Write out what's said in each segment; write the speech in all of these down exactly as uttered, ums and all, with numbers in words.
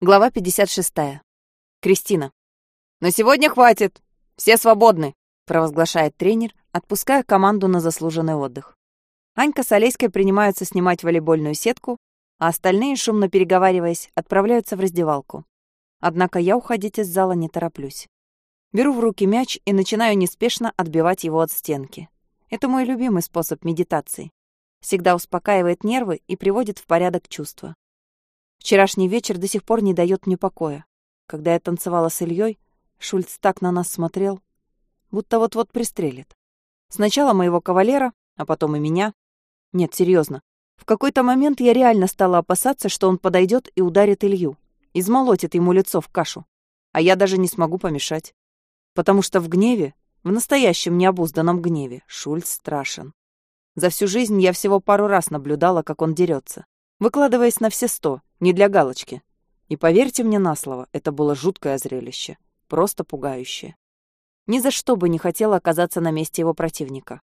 Глава пятьдесят шестая. Кристина. «На сегодня хватит! Все свободны!» — провозглашает тренер, отпуская команду на заслуженный отдых. Анька с Олеськой принимаются снимать волейбольную сетку, а остальные, шумно переговариваясь, отправляются в раздевалку. Однако я уходить из зала не тороплюсь. Беру в руки мяч и начинаю неспешно отбивать его от стенки. Это мой любимый способ медитации. Всегда успокаивает нервы и приводит в порядок чувства. Вчерашний вечер до сих пор не дает мне покоя. Когда я танцевала с Ильей, Шульц так на нас смотрел, будто вот-вот пристрелит. Сначала моего кавалера, а потом и меня. Нет, серьезно. В какой-то момент я реально стала опасаться, что он подойдет и ударит Илью, измолотит ему лицо в кашу, а я даже не смогу помешать. Потому что в гневе, в настоящем необузданном гневе, Шульц страшен. За всю жизнь я всего пару раз наблюдала, как он дерется, выкладываясь на все сто, не для галочки. И поверьте мне на слово, это было жуткое зрелище, просто пугающее. Ни за что бы не хотела оказаться на месте его противника.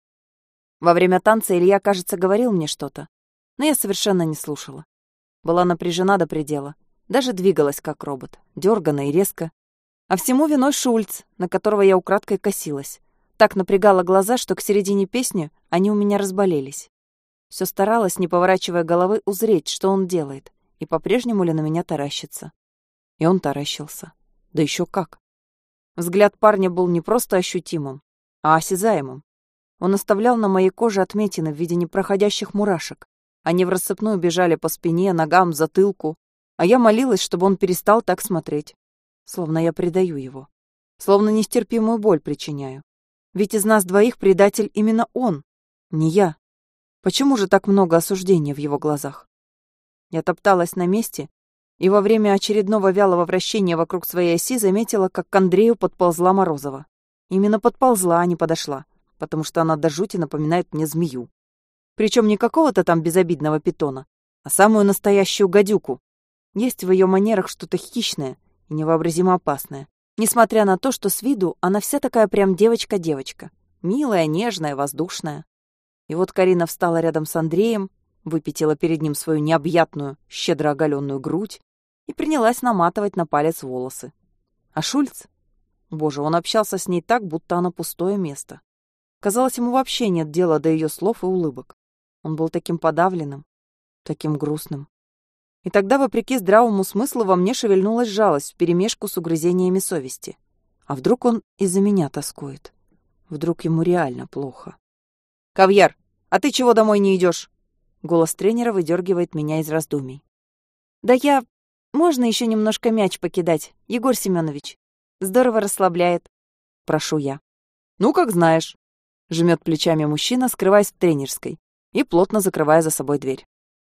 Во время танца Илья, кажется, говорил мне что-то, но я совершенно не слушала. Была напряжена до предела, даже двигалась как робот, дёрганно и резко. А всему виной Шульц, на которого я украдкой косилась. Так напрягала глаза, что к середине песни они у меня разболелись. Все старалась, не поворачивая головы, узреть, что он делает, и по-прежнему ли на меня таращится. И он таращился. Да еще как. Взгляд парня был не просто ощутимым, а осязаемым. Он оставлял на моей коже отметины в виде непроходящих мурашек. Они в рассыпную бежали по спине, ногам, затылку, а я молилась, чтобы он перестал так смотреть. Словно я предаю его. Словно нестерпимую боль причиняю. Ведь из нас двоих предатель именно он, не я. Почему же так много осуждения в его глазах? Я топталась на месте и во время очередного вялого вращения вокруг своей оси заметила, как к Андрею подползла Морозова. Именно подползла, а не подошла, потому что она до жути напоминает мне змею. Причем не какого-то там безобидного питона, а самую настоящую гадюку. Есть в ее манерах что-то хищное и невообразимо опасное. Несмотря на то, что с виду она вся такая прям девочка-девочка. Милая, нежная, воздушная. И вот Карина встала рядом с Андреем, выпятила перед ним свою необъятную, щедро оголенную грудь и принялась наматывать на палец волосы. А Шульц? Боже, он общался с ней так, будто она пустое место. Казалось, ему вообще нет дела до ее слов и улыбок. Он был таким подавленным, таким грустным. И тогда, вопреки здравому смыслу, во мне шевельнулась жалость вперемешку с угрызениями совести. А вдруг он из-за меня тоскует? Вдруг ему реально плохо? «Кавьяр, а ты чего домой не идешь?» Голос тренера выдергивает меня из раздумий. «Да я... Можно еще немножко мяч покидать, Егор Семенович? Здорово расслабляет». Прошу я. «Ну, как знаешь», — жмет плечами мужчина, скрываясь в тренерской и плотно закрывая за собой дверь.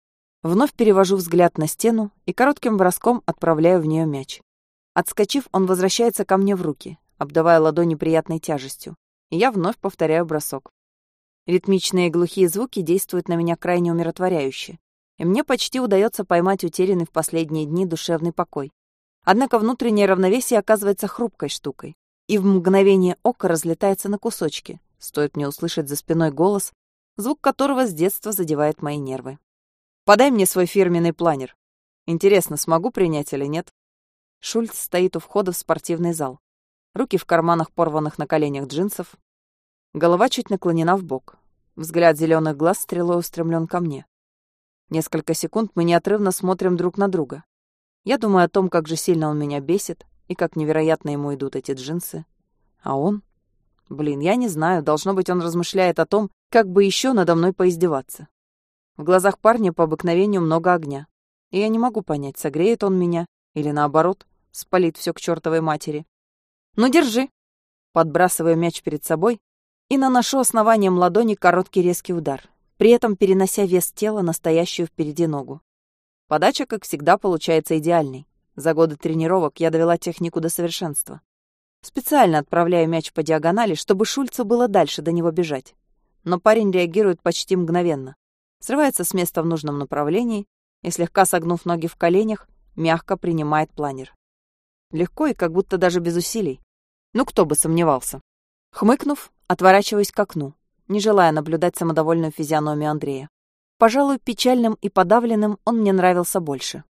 Вновь перевожу взгляд на стену и коротким броском отправляю в нее мяч. Отскочив, он возвращается ко мне в руки, обдавая ладони приятной тяжестью, и я вновь повторяю бросок. Ритмичные глухие звуки действуют на меня крайне умиротворяюще, и мне почти удается поймать утерянный в последние дни душевный покой. Однако внутреннее равновесие оказывается хрупкой штукой, и в мгновение ока разлетается на кусочки, стоит мне услышать за спиной голос, звук которого с детства задевает мои нервы. «Подай мне свой фирменный планер. Интересно, смогу принять или нет?» Шульц стоит у входа в спортивный зал. Руки в карманах порванных на коленях джинсов. Голова чуть наклонена вбок. Взгляд зеленых глаз стрелой устремлен ко мне. Несколько секунд мы неотрывно смотрим друг на друга. Я думаю о том, как же сильно он меня бесит, и как невероятно ему идут эти джинсы. А он? Блин, я не знаю, должно быть, он размышляет о том, как бы еще надо мной поиздеваться. В глазах парня по обыкновению много огня, и я не могу понять, согреет он меня или, наоборот, спалит все к чертовой матери. «Ну, держи!» Подбрасываю мяч перед собой и наношу основанием ладони короткий резкий удар, при этом перенося вес тела на стоящую впереди ногу. Подача, как всегда, получается идеальной. За годы тренировок я довела технику до совершенства. Специально отправляю мяч по диагонали, чтобы Шульцу было дальше до него бежать. Но парень реагирует почти мгновенно. Срывается с места в нужном направлении и, слегка согнув ноги в коленях, мягко принимает планер. Легко и как будто даже без усилий. Ну, кто бы сомневался. Хмыкнув, отворачиваюсь к окну, не желая наблюдать самодовольную физиономию Андрея. Пожалуй, печальным и подавленным он мне нравился больше.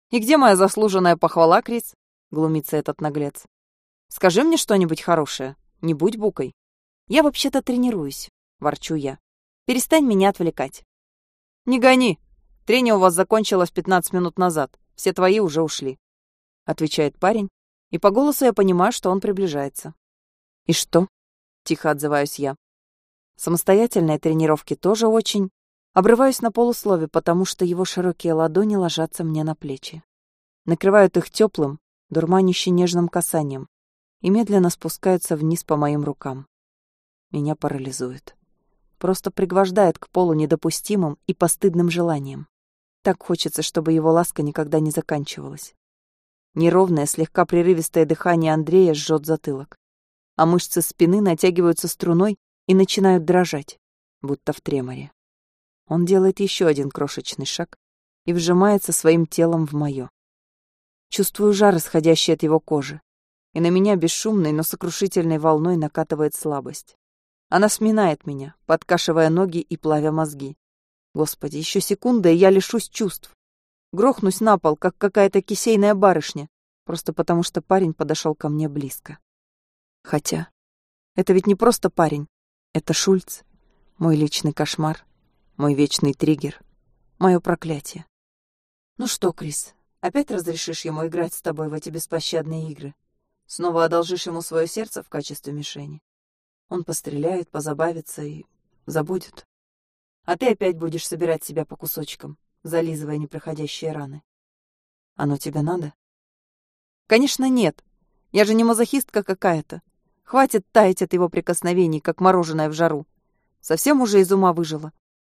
«И где моя заслуженная похвала, Крис?» — глумится этот наглец. «Скажи мне что-нибудь хорошее, не будь букой». «Я вообще-то тренируюсь», — ворчу я. «Перестань меня отвлекать». «Не гони. Трение у вас закончилось пятнадцать минут назад. Все твои уже ушли», — отвечает парень, и по голосу я понимаю, что он приближается. «И что?» — тихо отзываюсь я. Самостоятельные тренировки тоже очень... Обрываюсь на полуслове, потому что его широкие ладони ложатся мне на плечи. Накрывают их теплым, дурманяще нежным касанием и медленно спускаются вниз по моим рукам. Меня парализует. Просто пригвождает к полу недопустимым и постыдным желанием. Так хочется, чтобы его ласка никогда не заканчивалась. Неровное, слегка прерывистое дыхание Андрея жжет затылок, а мышцы спины натягиваются струной и начинают дрожать, будто в треморе. Он делает еще один крошечный шаг и вжимается своим телом в мое. Чувствую жар, исходящий от его кожи, и на меня бесшумной, но сокрушительной волной накатывает слабость. Она сминает меня, подкашивая ноги и плавя мозги. Господи, еще секунда, и я лишусь чувств. Грохнусь на пол, как какая-то кисейная барышня, просто потому что парень подошел ко мне близко. Хотя, это ведь не просто парень, это Шульц, мой личный кошмар, мой вечный триггер, мое проклятие. Ну что, Крис, опять разрешишь ему играть с тобой в эти беспощадные игры? Снова одолжишь ему свое сердце в качестве мишени? Он постреляет, позабавится и забудет. А ты опять будешь собирать себя по кусочкам, зализывая непроходящие раны. Оно тебе надо? Конечно, нет. Я же не мазохистка какая-то. Хватит таять от его прикосновений, как мороженое в жару. Совсем уже из ума выжила.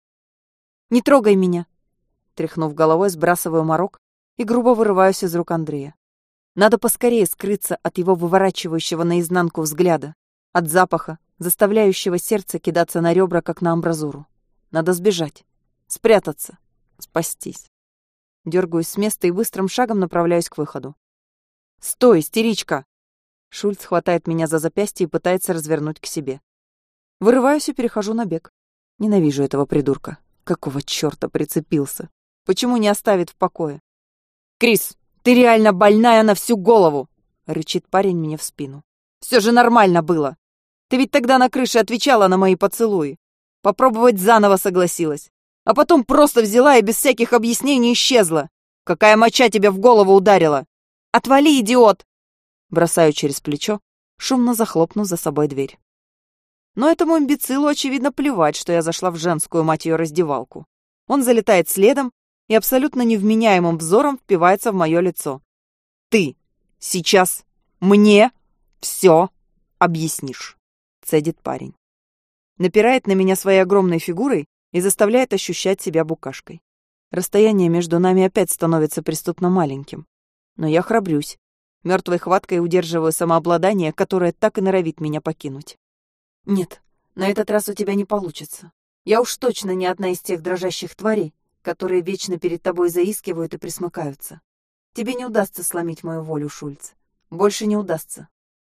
«Не трогай меня!» Тряхнув головой, сбрасываю морок и грубо вырываюсь из рук Андрея. Надо поскорее скрыться от его выворачивающего наизнанку взгляда, от запаха, заставляющего сердце кидаться на ребра, как на амбразуру. Надо сбежать, спрятаться, спастись. Дергаюсь с места и быстрым шагом направляюсь к выходу. «Стой, истеричка!» Шульц хватает меня за запястье и пытается развернуть к себе. Вырываюсь и перехожу на бег. Ненавижу этого придурка. Какого чёрта прицепился? Почему не оставит в покое? «Крис, ты реально больная на всю голову!» — рычит парень мне в спину. «Всё же нормально было! Ты ведь тогда на крыше отвечала на мои поцелуи. Попробовать заново согласилась. А потом просто взяла и без всяких объяснений исчезла. Какая моча тебя в голову ударила? Отвали, идиот!» Бросаю через плечо, шумно захлопнув за собой дверь. Но этому имбецилу, очевидно, плевать, что я зашла в женскую, мать её, раздевалку. Он залетает следом и абсолютно невменяемым взором впивается в моё лицо. «Ты сейчас мне всё объяснишь», — цедит парень. Напирает на меня своей огромной фигурой и заставляет ощущать себя букашкой. Расстояние между нами опять становится преступно маленьким. Но я храбрюсь. Мёртвой хваткой удерживаю самообладание, которое так и норовит меня покинуть. «Нет, на этот раз у тебя не получится. Я уж точно не одна из тех дрожащих тварей, которые вечно перед тобой заискивают и присмыкаются. Тебе не удастся сломить мою волю, Шульц. Больше не удастся».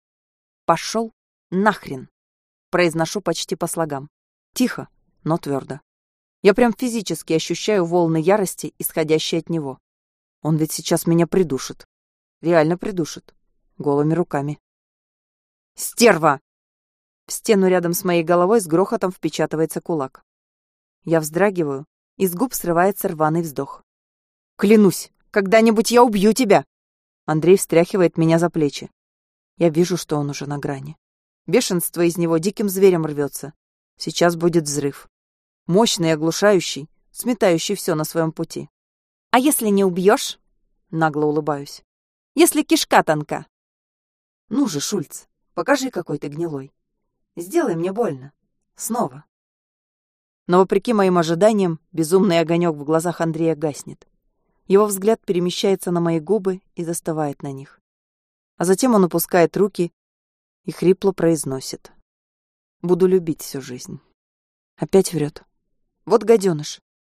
«Пошёл нахрен!» Произношу почти по слогам. Тихо, но твёрдо. Я прям физически ощущаю волны ярости, исходящие от него. Он ведь сейчас меня придушит. Реально придушит. Голыми руками. «Стерва!» В стену рядом с моей головой с грохотом впечатывается кулак. Я вздрагиваю, и с губ срывается рваный вздох. «Клянусь, когда-нибудь я убью тебя!» Андрей встряхивает меня за плечи. Я вижу, что он уже на грани. Бешенство из него диким зверем рвется. Сейчас будет взрыв. Мощный, оглушающий, сметающий все на своем пути. «А если не убьешь?» Нагло улыбаюсь. «Если кишка тонка?» «Ну же, Шульц, покажи, какой ты гнилой. Сделай мне больно. Снова». Но, вопреки моим ожиданиям, безумный огонек в глазах Андрея гаснет. Его взгляд перемещается на мои губы и застывает на них. А затем он опускает руки и хрипло произносит: «Буду любить всю жизнь». Опять врет. Вот гаденыш.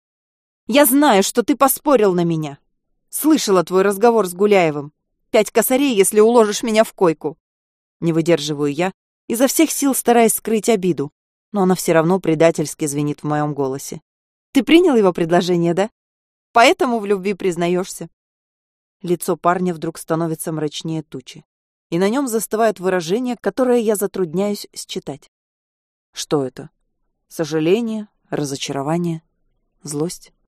«Я знаю, что ты поспорил на меня. Слышала твой разговор с Гуляевым. Пять косарей, если уложишь меня в койку». Не выдерживаю я, изо всех сил стараясь скрыть обиду, но она все равно предательски звенит в моем голосе. «Ты принял его предложение, да? Поэтому в любви признаешься». Лицо парня вдруг становится мрачнее тучи, и на нем застывает выражение, которое я затрудняюсь считать. Что это? Сожаление? Разочарование? Злость?